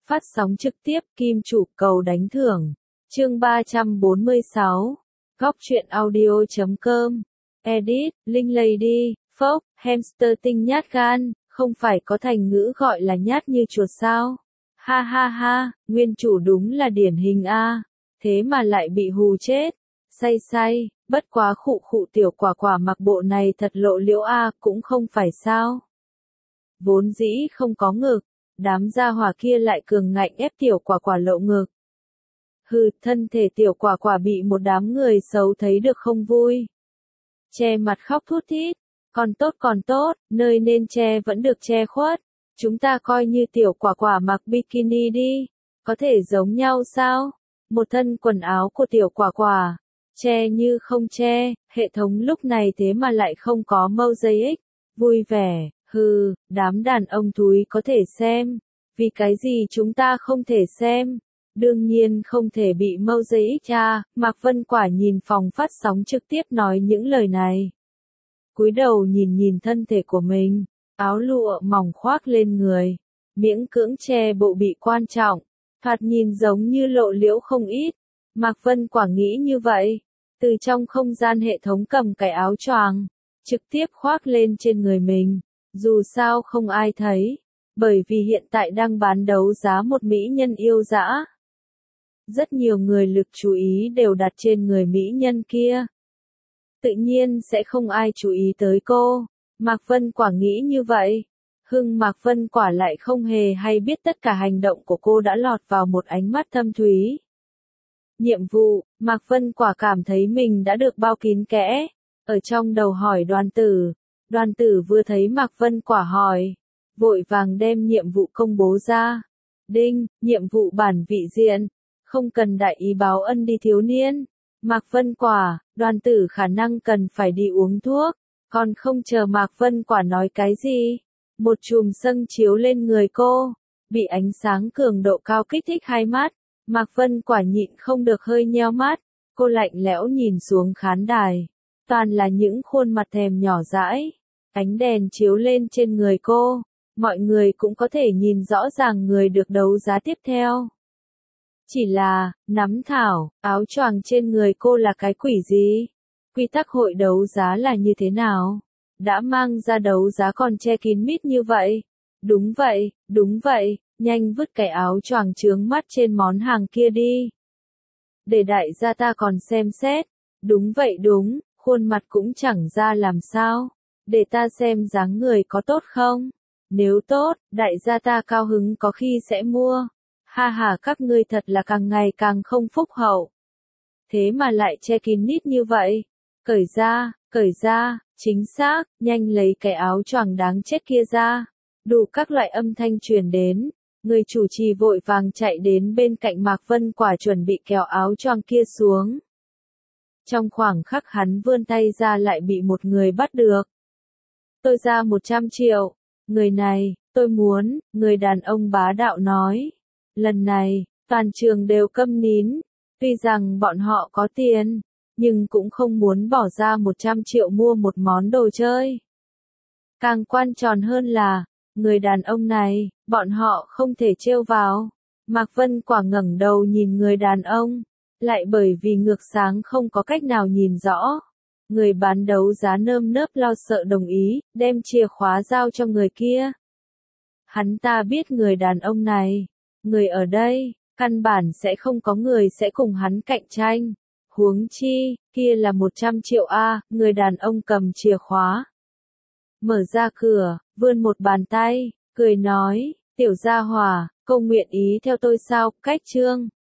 Phát sóng trực tiếp Kim Chủ cầu đánh thưởng. Chương 346. Góc truyện audio.com. Edit, Linh Lady, Phốc, hamster tinh nhát gan, không phải có thành ngữ gọi là nhát như chuột sao? Ha ha ha, nguyên chủ đúng là điển hình a, thế mà lại bị hù chết. Say say, bất quá khụ khụ tiểu quả quả mặc bộ này thật lộ liễu a, cũng không phải sao? Vốn dĩ không có ngực, đám gia hỏa kia lại cường ngạnh ép tiểu quả quả lộ ngực. Hừ, thân thể tiểu quả quả bị một đám người xấu thấy được không vui. Che mặt khóc thút thít, còn tốt, nơi nên che vẫn được che khuất. Chúng ta coi như tiểu quả quả mặc bikini đi, có thể giống nhau sao? Một thân quần áo của tiểu quả quả, che như không che, hệ thống lúc này thế mà lại không có mosaic, vui vẻ. Hừ, đám đàn ông thúi có thể xem, vì cái gì chúng ta không thể xem? Đương nhiên không thể bị mosaic cha. Mạc Vân Quả nhìn phòng phát sóng trực tiếp nói những lời này. Cúi đầu nhìn thân thể của mình, áo lụa mỏng khoác lên người, miễn cưỡng che bộ bị quan trọng, thoạt nhìn giống như lộ liễu không ít. Mạc Vân Quả nghĩ như vậy, từ trong không gian hệ thống cầm cái áo choàng, trực tiếp khoác lên trên người mình. Dù sao không ai thấy, bởi vì hiện tại đang bán đấu giá một mỹ nhân yêu dã. Rất nhiều người lực chú ý đều đặt trên người mỹ nhân kia. Tự nhiên sẽ không ai chú ý tới cô. Mạc Vân Quả nghĩ như vậy. Mạc Vân Quả lại không hề hay biết tất cả hành động của cô đã lọt vào một ánh mắt thâm thúy. Nhiệm vụ, Mạc Vân Quả cảm thấy mình đã được bao kín kẽ. Ở trong đầu hỏi Đoàn Tử. Đoàn Tử vừa thấy Mạc Vân Quả hỏi, vội vàng đem nhiệm vụ công bố ra. Đinh, nhiệm vụ bản vị diện, không cần đại ý báo ân đi thiếu niên. Mạc Vân Quả, Đoàn Tử khả năng cần phải đi uống thuốc, còn không chờ Mạc Vân Quả nói cái gì. Một chùm sân chiếu lên người cô, bị ánh sáng cường độ cao kích thích hai mắt. Mạc Vân Quả nhịn không được hơi nheo mắt, cô lạnh lẽo nhìn xuống khán đài. Toàn là những khuôn mặt thèm nhỏ dãi. Ánh đèn chiếu lên trên người cô, mọi người cũng có thể nhìn rõ ràng người được đấu giá tiếp theo. Chỉ là, nắm thảo, áo choàng trên người cô là cái quỷ gì? Quy tắc hội đấu giá là như thế nào? Đã mang ra đấu giá còn che kín mít như vậy? Đúng vậy, nhanh vứt cái áo choàng chướng mắt trên món hàng kia đi. Để đại gia ta còn xem xét. Đúng vậy đúng, khuôn mặt cũng chẳng ra làm sao. Để ta xem dáng người có tốt không? Nếu tốt, đại gia ta cao hứng có khi sẽ mua. Ha ha, các ngươi thật là càng ngày càng không phúc hậu. Thế mà lại che kín mít như vậy. Cởi ra, chính xác, nhanh lấy cái áo choàng đáng chết kia ra. Đủ các loại âm thanh truyền đến. Người chủ trì vội vàng chạy đến bên cạnh Mạc Vân Quả chuẩn bị kéo áo choàng kia xuống. Trong khoảng khắc hắn vươn tay ra lại bị một người bắt được. Tôi ra 100 triệu. Người này, tôi muốn, người đàn ông bá đạo nói. Lần này, toàn trường đều câm nín. Tuy rằng bọn họ có tiền, nhưng cũng không muốn bỏ ra 100 triệu mua một món đồ chơi. Càng quan trọng hơn là, người đàn ông này, bọn họ không thể trêu vào. Mạc Vân Quả ngẩng đầu nhìn người đàn ông, lại bởi vì ngược sáng không có cách nào nhìn rõ. Người bán đấu giá nơm nớp lo sợ đồng ý, đem chìa khóa giao cho người kia. Hắn ta biết người đàn ông này, người ở đây, căn bản sẽ không có người sẽ cùng hắn cạnh tranh. Huống chi, kia là 100 triệu a, người đàn ông cầm chìa khóa. Mở ra cửa, vươn một bàn tay, cười nói, tiểu gia hỏa, cô nguyện ý theo tôi sao? Cách chương.